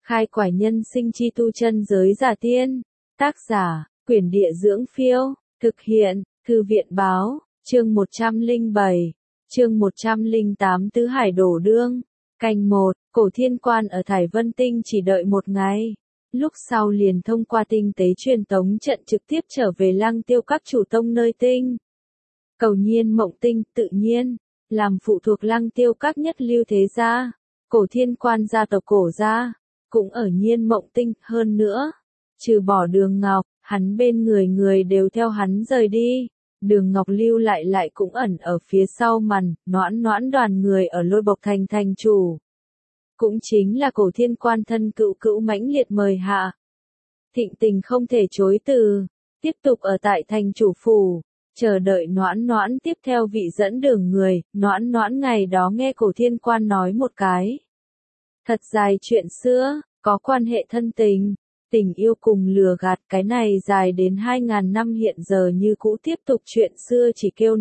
Khai quải nhân sinh chi tu chân giới giả tiên. Tác giả, Quyển Địa Dưỡng Phiêu. Thực hiện, Thư viện Báo. Chương 107. Chương 108 Tứ Hải Đổ Đương. Canh 1. Cổ Thiên Quan ở Thải Vân Tinh chỉ đợi một ngày. Lúc sau liền thông qua tinh tế truyền tống trận trực tiếp trở về Lăng Tiêu các chủ tông nơi tinh. Cầu Nhiên Mộng Tinh tự nhiên, làm phụ thuộc Lăng Tiêu các nhất lưu thế gia. Cổ Thiên Quan gia tộc Cổ gia, cũng ở Nhiên Mộng Tinh. Hơn nữa, trừ bỏ Đường Ngọc, hắn bên người đều theo hắn rời đi. Đường Ngọc lưu lại cũng ẩn ở phía sau màn. Noãn đoàn người ở Lôi Bộc thành thành chủ, cũng chính là Cổ Thiên Quan thân cữu mãnh liệt mời hạ. Thịnh Tình không thể chối từ, tiếp tục ở tại thành chủ phủ, chờ đợi Noãn tiếp theo vị dẫn đường người. Noãn ngày đó nghe Cổ Thiên Quan nói một cái thật dài chuyện xưa, có quan hệ thân tình, tình yêu cùng lừa gạt, cái này dài đến 2000 năm hiện giờ như cũ tiếp tục chuyện xưa chỉ kêu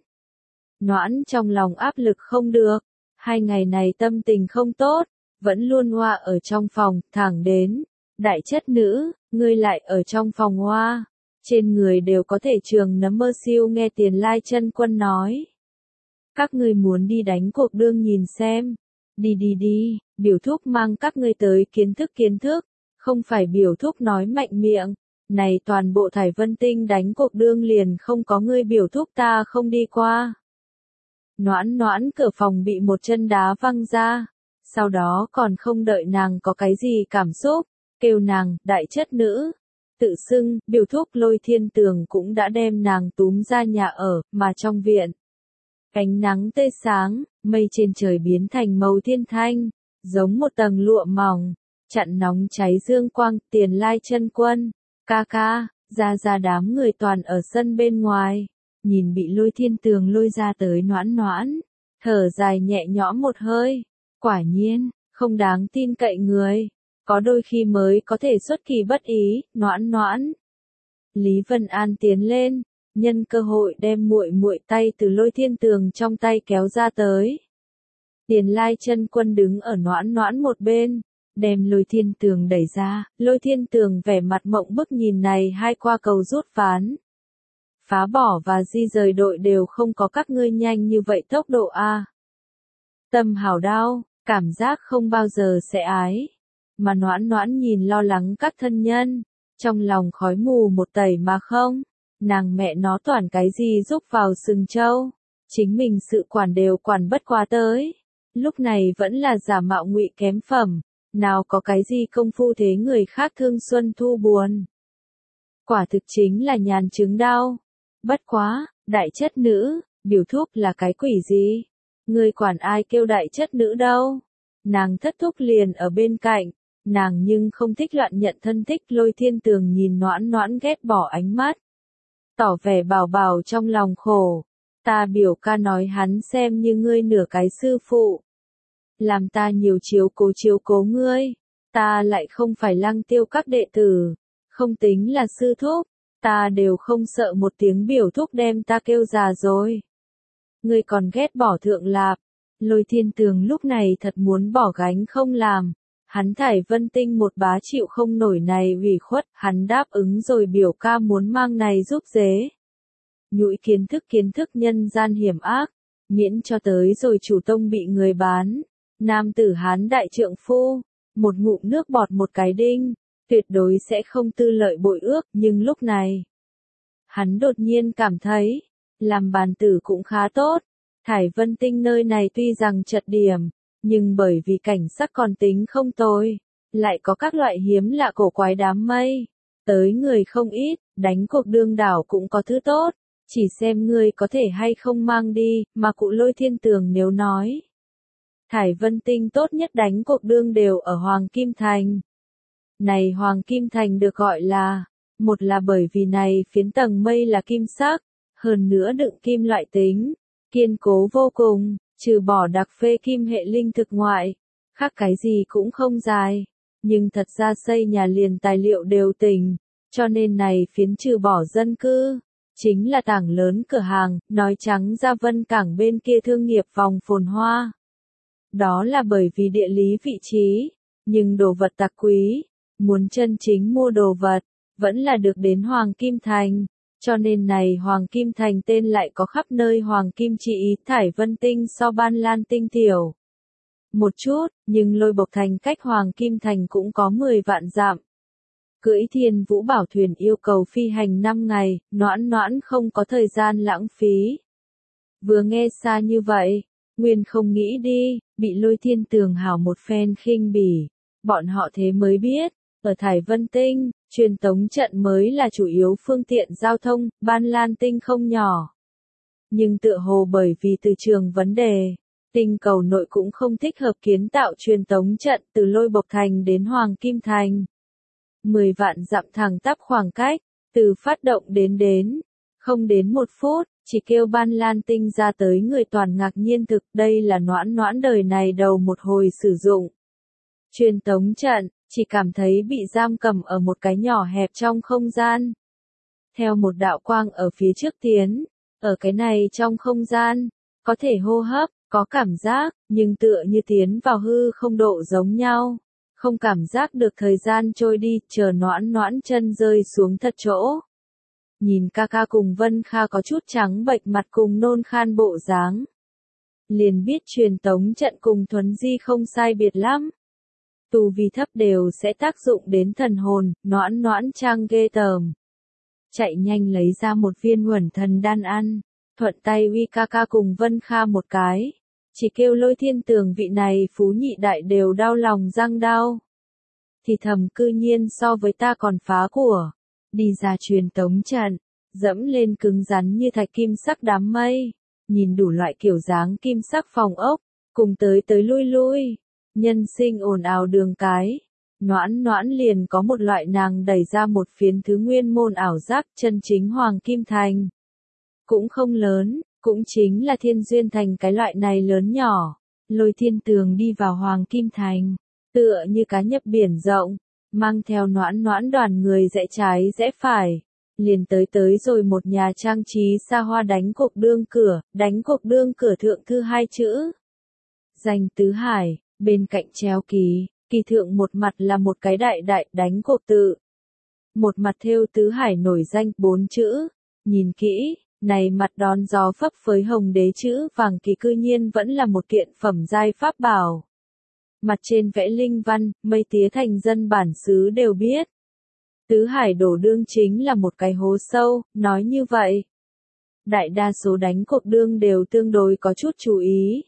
Noãn trong lòng áp lực không được, 2 ngày này tâm tình không tốt, vẫn luôn hoa ở trong phòng, thẳng đến, đại chất nữ, ngươi lại ở trong phòng hoa, trên người đều có thể trường nấm mơ siêu. Nghe Tiền Lai Chân Quân nói, các ngươi muốn đi đánh cuộc đương nhìn xem, đi, biểu thúc mang các ngươi tới kiến thức, không phải biểu thúc nói mạnh miệng, này toàn bộ Thải Vân Tinh đánh cuộc đương liền không có ngươi biểu thúc ta không đi qua. Noãn cửa phòng bị một chân đá văng ra, sau đó còn không đợi nàng có cái gì cảm xúc, kêu nàng, đại chất nữ, tự xưng, biểu thúc Lôi Thiên Tường cũng đã đem nàng túm ra nhà ở, mà trong viện. Ánh nắng tươi sáng, mây trên trời biến thành màu thiên thanh, giống một tầng lụa mỏng, chặn nóng cháy dương quang. Tiền Lai Chân Quân, ca, ra đám người toàn ở sân bên ngoài, nhìn bị Lôi Thiên Tường lôi ra tới Noãn, thở dài nhẹ nhõm một hơi, quả nhiên, không đáng tin cậy người, có đôi khi mới có thể xuất kỳ bất ý. Noãn. Lý Vân An tiến lên, nhân cơ hội đem muội tay từ Lôi Thiên Tường trong tay kéo ra tới. Tiền Lai Chân Quân đứng ở Noãn một bên, đem Lôi Thiên Tường đẩy ra. Lôi Thiên Tường vẻ mặt mộng bức nhìn này hai qua cầu rút ván, phá bỏ và di rời đội đều không có các ngươi nhanh như vậy tốc độ a. Tâm hảo đau, cảm giác không bao giờ sẽ ái. Mà Noãn nhìn lo lắng các thân nhân, trong lòng khói mù một tẩy mà không, nàng mẹ nó toàn cái gì rúc vào sừng trâu, chính mình sự quản đều quản bất quá tới. Lúc này vẫn là giả mạo ngụy kém phẩm, nào có cái gì công phu thế người khác thương xuân thu buồn. Quả thực chính là nhàn chứng đau. Bất quá, đại chất nữ, biểu thúc là cái quỷ gì? Ngươi quản ai kêu đại chất nữ đâu? Nàng thất thúc liền ở bên cạnh, nàng nhưng không thích loạn nhận thân thích. Lôi Thiên Tường nhìn Noãn ghét bỏ ánh mắt, tỏ vẻ bảo trong lòng khổ. Ta biểu ca nói hắn xem như ngươi nửa cái sư phụ, làm ta nhiều chiếu cố ngươi, ta lại không phải Lăng Tiêu các đệ tử, không tính là sư thúc, ta đều không sợ một tiếng biểu thúc đem ta kêu già rồi. Ngươi còn ghét bỏ Thượng Lạp. Lôi Thiên Tường lúc này thật muốn bỏ gánh không làm, hắn Thải Vân Tinh một bá chịu không nổi này ủy khuất, hắn đáp ứng rồi biểu ca muốn mang này giúp dế. Nhũi kiến thức nhân gian hiểm ác, miễn cho tới rồi chủ tông bị người bán. Nam tử Hán đại trượng phu, một ngụm nước bọt một cái đinh, tuyệt đối sẽ không tư lợi bội ước. Nhưng lúc này, hắn đột nhiên cảm thấy, làm bàn tử cũng khá tốt. Thải Vân Tinh nơi này tuy rằng chật điểm, nhưng bởi vì cảnh sắc còn tính không tồi, lại có các loại hiếm lạ cổ quái đám mây, tới người không ít, đánh cuộc đương đảo cũng có thứ tốt, chỉ xem ngươi có thể hay không mang đi. Mà cụ Lôi Thiên Tường nếu nói, Thải Vân Tinh tốt nhất đánh cuộc đương đều ở Hoàng Kim Thành. Này Hoàng Kim Thành được gọi là, một là bởi vì này phiến tầng mây là kim sắc, hơn nữa đựng kim loại tính, kiên cố vô cùng, trừ bỏ đặc phê kim hệ linh thực ngoại, khác cái gì cũng không dài, nhưng thật ra xây nhà liền tài liệu đều tỉnh, cho nên này phiến trừ bỏ dân cư, chính là tảng lớn cửa hàng. Nói trắng ra Vân Cảng bên kia thương nghiệp vòng phồn hoa. Đó là bởi vì địa lý vị trí, Nhưng đồ vật tặc quý, muốn chân chính mua đồ vật, vẫn là được đến Hoàng Kim Thành. Cho nên này Hoàng Kim Thành tên lại có khắp nơi Hoàng Kim chỉ ý Thải Vân Tinh so Ban Lan Tinh tiểu một chút, nhưng Lôi Bộc Thành cách Hoàng Kim Thành cũng có 10 vạn dặm. Cưỡi Thiên Vũ Bảo thuyền yêu cầu phi hành 5 ngày, Noãn Noãn không có thời gian lãng phí. Vừa nghe xa như vậy, Nguyên không nghĩ đi, bị Lôi Thiên Tường hảo một phen khinh bỉ. Bọn họ thế mới biết, ở Thải Vân Tinh, truyền tống trận mới là chủ yếu phương tiện giao thông, Ban Lan Tinh không nhỏ. Nhưng tựa hồ bởi vì từ trường vấn đề, tinh cầu nội cũng không thích hợp kiến tạo truyền tống trận từ Lôi Bộc Thành đến Hoàng Kim Thành. 10 vạn dặm thẳng tắp khoảng cách, từ phát động đến, không đến 1 phút, chỉ kêu Ban Lan Tinh ra tới người toàn ngạc nhiên thực đây là Noãn Noãn đời này đầu một hồi sử dụng. Truyền tống trận, chỉ cảm thấy bị giam cầm ở một cái nhỏ hẹp trong không gian. Theo một đạo quang ở phía trước tiến, ở cái này trong không gian, có thể hô hấp, có cảm giác, nhưng tựa như tiến vào hư không độ giống nhau. Không cảm giác được thời gian trôi đi, chờ Noãn Noãn chân rơi xuống thật chỗ. Nhìn ca ca cùng Vân Kha có chút trắng bệch mặt cùng nôn khan bộ dáng. Liền biết truyền tống trận cùng Thuấn Di không sai biệt lắm. Tu vi thấp đều sẽ tác dụng đến thần hồn, Noãn Noãn trang ghê tởm. Chạy nhanh lấy ra một viên Uẩn Thần đan ăn, thuận tay uy ca ca cùng Vân Kha một cái. Chỉ kêu Lôi Thiên Tường vị này phú nhị đại đều đau lòng răng đau. Thì thầm cư nhiên so với ta còn phá của. Đi ra truyền tống trận, dẫm lên cứng rắn như thạch kim sắc đám mây. Nhìn đủ loại kiểu dáng kim sắc phòng ốc, cùng tới lui lui. Nhân sinh ồn ào đường cái. Noãn Noãn liền có một loại nàng đẩy ra một phiến thứ nguyên môn ảo giác chân chính Hoàng Kim Thành. Cũng không lớn, cũng chính là Thiên Duyên Thành cái loại này lớn nhỏ. Lôi Thiên Tường đi vào Hoàng Kim Thành, tựa như cá nhập biển rộng, mang theo Noãn Noãn đoàn người rẽ trái rẽ phải. Liền tới rồi một nhà trang trí xa hoa đánh cột đương cửa thượng thư 2 chữ. Danh Tứ Hải, bên cạnh treo kỳ thượng một mặt là một cái đại đánh cột tự. Một mặt thêu Tứ Hải nổi danh 4 chữ, nhìn kỹ, này mặt đón gió phấp phới hồng đế chữ vàng kỳ cư nhiên vẫn là một kiện phẩm giai pháp bảo. Mặt trên vẽ linh văn, mây tía thành dân bản xứ đều biết. Tứ Hải đổ đương chính là một cái hố sâu, nói như vậy. Đại đa số đánh cột đương đều tương đối có chút chú ý.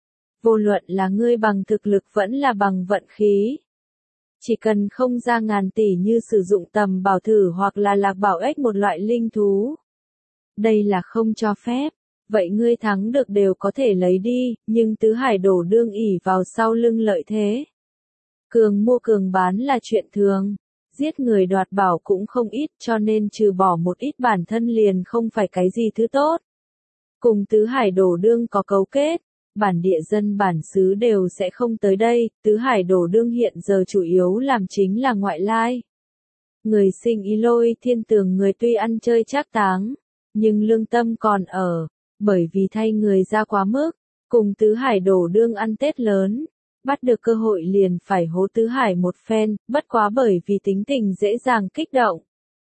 Vô luận là ngươi bằng thực lực vẫn là bằng vận khí. Chỉ cần không ra ngàn tỷ như sử dụng tầm bảo thử hoặc là lạc bảo ếch một loại linh thú. Đây là không cho phép. Vậy ngươi thắng được đều có thể lấy đi, nhưng Tứ Hải đổ đương ỉ vào sau lưng lợi thế. Cường mua cường bán là chuyện thường. Giết người đoạt bảo cũng không ít cho nên trừ bỏ một ít bản thân liền không phải cái gì thứ tốt. Cùng Tứ Hải đổ đương có cấu kết, bản địa dân bản xứ đều sẽ không tới đây, Tứ Hải đổ đương hiện giờ chủ yếu làm chính là ngoại lai. Người sinh ý Lôi Thiên Tường người tuy ăn chơi trác táng, nhưng lương tâm còn ở, bởi vì thay người ra quá mức, cùng Tứ Hải đổ đương ăn Tết lớn. Bắt được cơ hội liền phải hố Tứ Hải một phen, bất quá bởi vì tính tình dễ dàng kích động.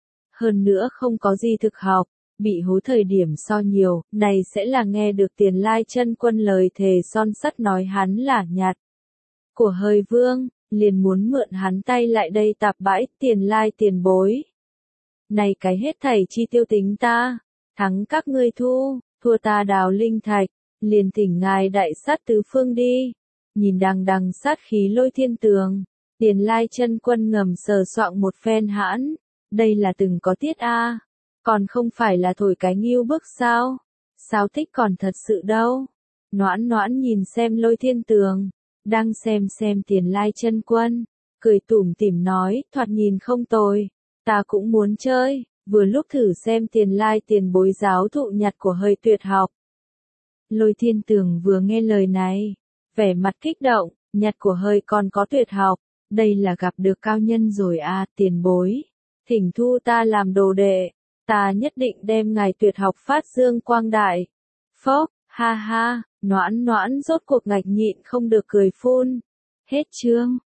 Hơn nữa không có gì thực học, bị hố thời điểm so nhiều, này sẽ là nghe được Tiền Lai Chân Quân lời thề son sắt nói hắn là nhạt. Của Hời Vương, liền muốn mượn hắn tay lại đây tạp bãi, Tiền Lai tiền bối. Này cái hết thảy chi tiêu tính ta, thắng các ngươi thu, thua ta đào linh thạch, liền thỉnh ngài đại sát tứ phương đi. Nhìn đằng sát khí Lôi Thiên Tường, Tiền Lai Chân Quân ngầm sờ soạng một phen hãn, đây là từng có tiết a, còn không phải là thổi cái nghiêu bức sao? Sao thích còn thật sự đâu? Noãn Noãn nhìn xem Lôi Thiên Tường, đang xem Tiền Lai Chân Quân, cười tủm tỉm nói, thoạt nhìn không tồi, ta cũng muốn chơi, vừa lúc thử xem Tiền Lai tiền bối giáo thụ nhặt của Hời tuyệt học. Lôi Thiên Tường vừa nghe lời này, vẻ mặt kích động, nhặt của Hời còn có tuyệt học, đây là gặp được cao nhân rồi a, tiền bối, thỉnh thu ta làm đồ đệ, ta nhất định đem ngài tuyệt học phát dương quang đại. Phốc, ha ha, Noãn Noãn rốt cuộc ngạch nhịn không được cười phun. Hết chương.